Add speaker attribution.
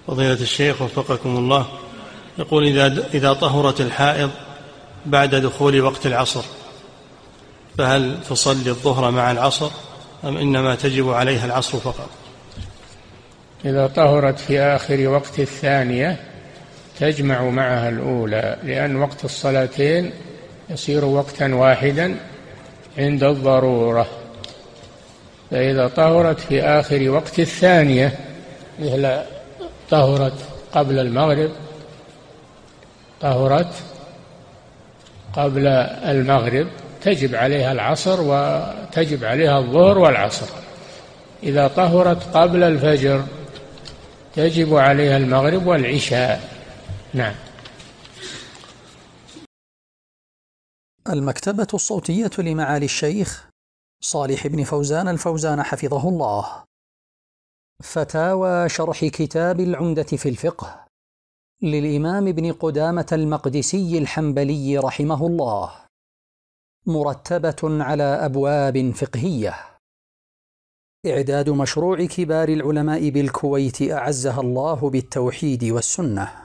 Speaker 1: فضيلة الشيخ وفقكم الله، يقول إذا طهرت الحائض بعد دخول وقت العصر فهل تصلي الظهر مع العصر أم إنما تجب عليها العصر فقط؟
Speaker 2: إذا طهرت في آخر وقت الثانية تجمع معها الأولى، لأن وقت الصلاتين يصير وقتا واحدا عند الضرورة. فإذا طهرت في آخر وقت الثانية مثل طهرت قبل المغرب، تجب عليها العصر وتجب عليها الظهر والعصر. إذا طهرت قبل الفجر تجب عليها المغرب والعشاء. نعم.
Speaker 3: المكتبة الصوتية لمعالي الشيخ صالح بن فوزان الفوزان حفظه الله. فتاوى شرح كتاب العمدة في الفقه للإمام ابن قدامة المقدسي الحنبلي رحمه الله، مرتبة على أبواب فقهية. إعداد مشروع كبار العلماء بالكويت أعزها الله بالتوحيد والسنة.